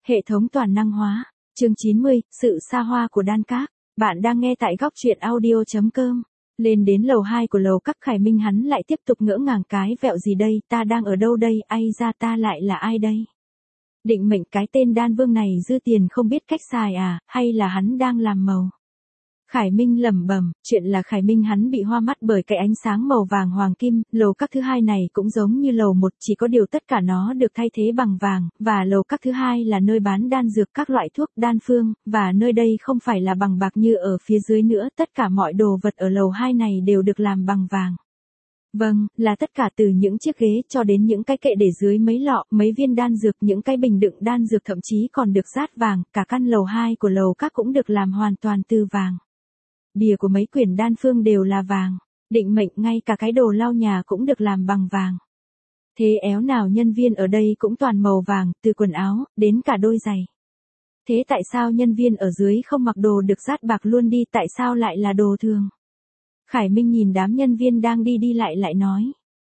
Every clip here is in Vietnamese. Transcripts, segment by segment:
Hệ thống toàn năng hóa. Chương 90, sự xa hoa của Đan Các. Bạn đang nghe tại góc truyện audio.com. Lên đến lầu 2 của lầu các, Khải Minh hắn lại tiếp tục ngỡ ngàng, cái vẹo gì đây, ta đang ở đâu đây, ai ra ta lại là ai đây? Định mệnh cái tên Đan Vương này dư tiền không biết cách xài à, hay là hắn đang làm màu? Khải Minh lẩm bẩm, chuyện là Khải Minh hắn bị hoa mắt bởi cái ánh sáng màu vàng hoàng kim. Lầu các thứ hai này cũng giống như lầu một, chỉ có điều tất cả nó được thay thế bằng vàng, và lầu các thứ hai là nơi bán đan dược, các loại thuốc, đan phương, và nơi đây không phải là bằng bạc như ở phía dưới nữa, tất cả mọi đồ vật ở lầu 2 này đều được làm bằng vàng. Vâng, là tất cả, từ những chiếc ghế cho đến những cái kệ để dưới mấy lọ, mấy viên đan dược, những cái bình đựng đan dược thậm chí còn được dát vàng, cả căn lầu 2 của lầu các cũng được làm hoàn toàn từ vàng. Bìa của mấy quyển đan phương đều là vàng, định mệnh ngay cả cái đồ lau nhà cũng được làm bằng vàng. Thế éo nào nhân viên ở đây cũng toàn màu vàng, từ quần áo, đến cả đôi giày. Thế tại sao nhân viên ở dưới không mặc đồ được dát bạc luôn đi, tại sao lại là đồ thường? Khải Minh nhìn đám nhân viên đang đi đi lại nói.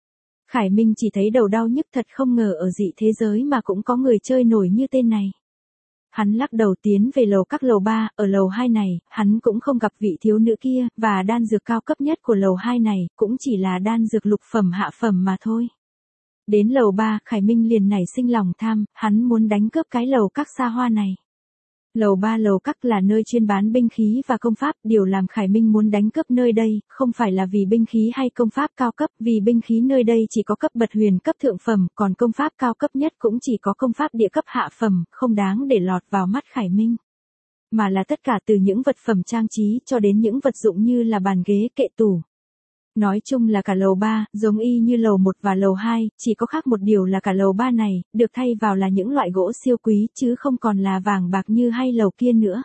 Khải Minh chỉ thấy đầu đau nhức, thật không ngờ ở dị thế giới mà cũng có người chơi nổi như tên này. Hắn lắc đầu tiến về lầu các lầu 3, ở lầu 2 này, hắn cũng không gặp vị thiếu nữ kia, và đan dược cao cấp nhất của lầu 2 này, cũng chỉ là đan dược lục phẩm hạ phẩm mà thôi. Đến lầu 3, Khải Minh liền nảy sinh lòng tham, hắn muốn đánh cướp cái lầu các xa hoa này. Lầu 3 lầu các là nơi chuyên bán binh khí và công pháp, điều làm Khải Minh muốn đánh cướp nơi đây, không phải là vì binh khí hay công pháp cao cấp, vì binh khí nơi đây chỉ có cấp bật huyền cấp thượng phẩm, còn công pháp cao cấp nhất cũng chỉ có công pháp địa cấp hạ phẩm, không đáng để lọt vào mắt Khải Minh. Mà là tất cả, từ những vật phẩm trang trí cho đến những vật dụng như là bàn ghế, kệ tủ. Nói chung là cả lầu 3, giống y như lầu 1 và lầu 2, chỉ có khác một điều là cả lầu 3 này, được thay vào là những loại gỗ siêu quý, chứ không còn là vàng bạc như hay lầu kia nữa.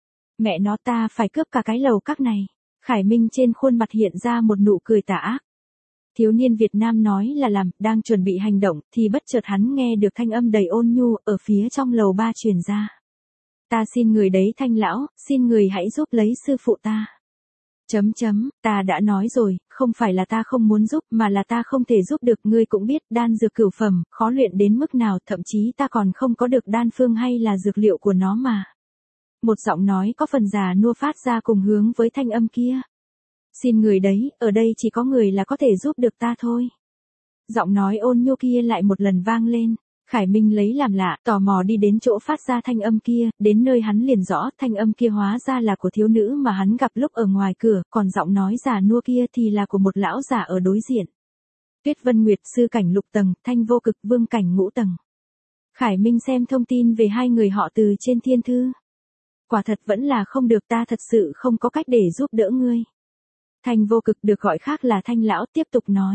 Mẹ nó, ta phải cướp cả cái lầu các này. Khải Minh trên khuôn mặt hiện ra một nụ cười tà ác. Thiếu niên Việt Nam nói là làm, đang chuẩn bị hành động, thì bất chợt hắn nghe được thanh âm đầy ôn nhu, ở phía trong lầu 3 truyền ra. Ta xin người đấy Thanh lão, xin người hãy giúp lấy sư phụ ta. Ta đã nói rồi, không phải là ta không muốn giúp, mà là ta không thể giúp được, ngươi cũng biết, đan dược cửu phẩm, khó luyện đến mức nào, thậm chí ta còn không có được đan phương hay là dược liệu của nó mà. Một giọng nói có phần già nua phát ra cùng hướng với thanh âm kia. Xin người đấy, ở đây chỉ có người là có thể giúp được ta thôi. Giọng nói ôn nhu kia lại một lần vang lên. Khải Minh lấy làm lạ, tò mò đi đến chỗ phát ra thanh âm kia, đến nơi hắn liền rõ thanh âm kia hóa ra là của thiếu nữ mà hắn gặp lúc ở ngoài cửa, còn giọng nói già nua kia thì là của một lão giả ở đối diện. Tuyết Vân Nguyệt, sư cảnh lục tầng, Thanh Vô Cực, vương cảnh ngũ tầng. Khải Minh xem thông tin về hai người họ từ trên thiên thư. Quả thật vẫn là không được, ta thật sự không có cách để giúp đỡ ngươi. Thanh Vô Cực, được gọi khác là Thanh lão, tiếp tục nói.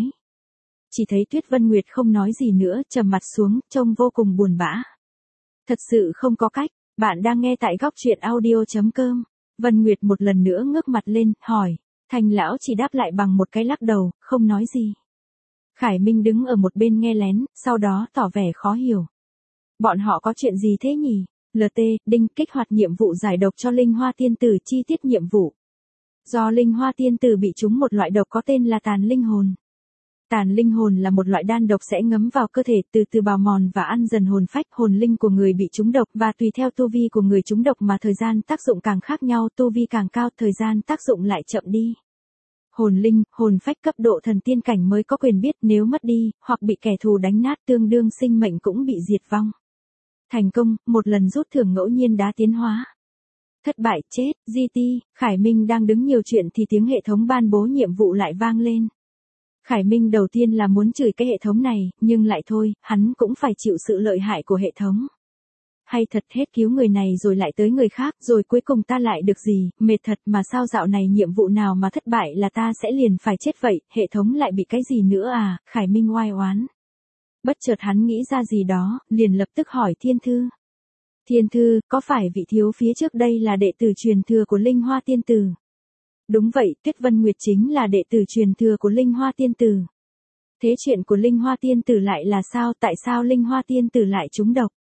Chỉ thấy Tuyết Vân Nguyệt không nói gì nữa, trầm mặt xuống, trông vô cùng buồn bã. Thật sự không có cách, bạn đang nghe tại góc truyện audio.com. Vân Nguyệt một lần nữa ngước mặt lên, hỏi. Thanh lão chỉ đáp lại bằng một cái lắc đầu, không nói gì. Khải Minh đứng ở một bên nghe lén, sau đó tỏ vẻ khó hiểu. Bọn họ có chuyện gì thế nhỉ? LT, Đinh, kích hoạt nhiệm vụ giải độc cho Linh Hoa Tiên Tử, chi tiết nhiệm vụ. Do Linh Hoa Tiên Tử bị trúng một loại độc có tên là tàn linh hồn. Tàn linh hồn là một loại đan độc sẽ ngấm vào cơ thể, từ từ bào mòn và ăn dần hồn phách, hồn linh của người bị trúng độc, và tùy theo tu vi của người trúng độc mà thời gian tác dụng càng khác nhau, tu vi càng cao, thời gian tác dụng lại chậm đi. Hồn linh, hồn phách cấp độ thần tiên cảnh mới có quyền biết, nếu mất đi, hoặc bị kẻ thù đánh nát, tương đương sinh mệnh cũng bị diệt vong. Thành công, một lần rút thưởng ngẫu nhiên đá tiến hóa. Thất bại, chết, GT, Khải Minh đang đứng nhiều chuyện thì tiếng hệ thống ban bố nhiệm vụ lại vang lên. Khải Minh đầu tiên là muốn chửi cái hệ thống này, nhưng lại thôi, hắn cũng phải chịu sự lợi hại của hệ thống. Hay thật, hết cứu người này rồi lại tới người khác, rồi cuối cùng ta lại được gì, mệt thật, mà sao dạo này nhiệm vụ nào mà thất bại là ta sẽ liền phải chết vậy, hệ thống lại bị cái gì nữa à, Khải Minh oai oán. Bất chợt hắn nghĩ ra gì đó, liền lập tức hỏi Thiên Thư. Thiên Thư, có phải vị thiếu phía trước đây là đệ tử truyền thừa của Linh Hoa Tiên Tử? Đúng vậy, Tuyết Vân Nguyệt chính là đệ tử truyền thừa của Linh Hoa Tiên Tử. Thế chuyện của Linh Hoa Tiên Tử lại là sao, tại sao Linh Hoa Tiên Tử lại trúng độc?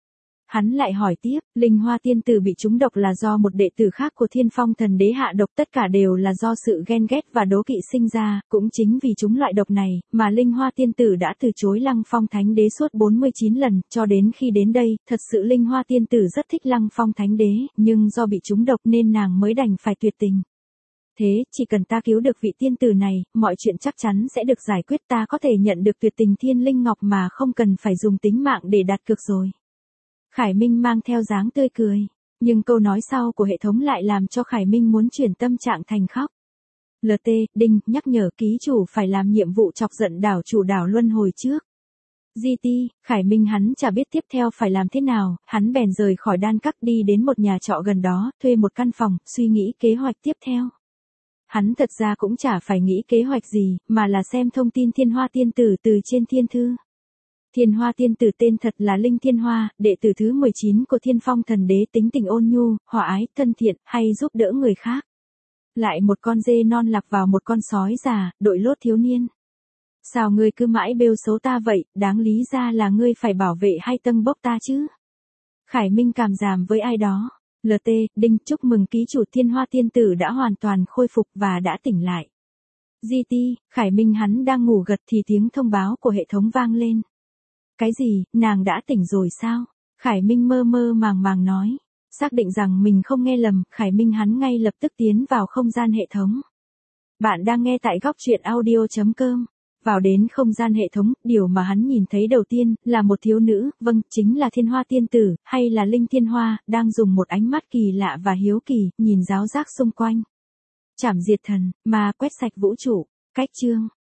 Hắn lại hỏi tiếp, Linh Hoa tiên tử bị trúng độc là do một đệ tử khác của Thiên Phong thần đế hạ độc, tất cả đều là do sự ghen ghét và đố kỵ sinh ra, cũng chính vì trúng loại độc này, mà Linh Hoa tiên tử đã từ chối Lăng Phong thánh đế suốt 49 lần, cho đến khi đến đây, thật sự Linh Hoa tiên tử rất thích Lăng Phong thánh đế, nhưng do bị trúng độc nên nàng mới đành phải tuyệt tình. Thế, chỉ cần ta cứu được vị tiên tử này, mọi chuyện chắc chắn sẽ được giải quyết, ta có thể nhận được tuyệt tình thiên linh ngọc mà không cần phải dùng tính mạng để đặt cược rồi. Khải Minh mang theo dáng tươi cười, nhưng câu nói sau của hệ thống lại làm cho Khải Minh muốn chuyển tâm trạng thành khóc. LT, đinh, nhắc nhở ký chủ phải làm nhiệm vụ chọc giận đảo chủ đảo luân hồi trước. GT, Khải Minh hắn chả biết tiếp theo phải làm thế nào, hắn bèn rời khỏi đan các đi đến một nhà trọ gần đó, thuê một căn phòng, suy nghĩ kế hoạch tiếp theo. Hắn thật ra cũng chả phải nghĩ kế hoạch gì, mà là xem thông tin Thiên Hoa tiên tử từ trên thiên thư. Thiên Hoa tiên tử tên thật là Linh Thiên Hoa, đệ tử thứ 19 của Thiên Phong thần đế, tính tình ôn nhu, hòa ái, thân thiện, hay giúp đỡ người khác. Lại một con dê non lạc vào một con sói già, đội lốt thiếu niên. Sao ngươi cứ mãi bêu xấu ta vậy, đáng lý ra là ngươi phải bảo vệ hay tâng bốc ta chứ? Khải Minh cảm giảm với ai đó. LT, đinh, chúc mừng ký chủ Thiên Hoa tiên tử đã hoàn toàn khôi phục và đã tỉnh lại. GT, Khải Minh hắn đang ngủ gật thì tiếng thông báo của hệ thống vang lên. Cái gì, nàng đã tỉnh rồi sao? Khải Minh mơ mơ màng màng nói. Xác định rằng mình không nghe lầm, Khải Minh hắn ngay lập tức tiến vào không gian hệ thống. Bạn đang nghe tại góc truyện audio.com. Vào đến không gian hệ thống, điều mà hắn nhìn thấy đầu tiên là một thiếu nữ, vâng, chính là Thiên Hoa tiên tử, hay là Linh Thiên Hoa, đang dùng một ánh mắt kỳ lạ và hiếu kỳ, nhìn ráo rác xung quanh. Trảm diệt thần, ma quét sạch vũ trụ. Cách chương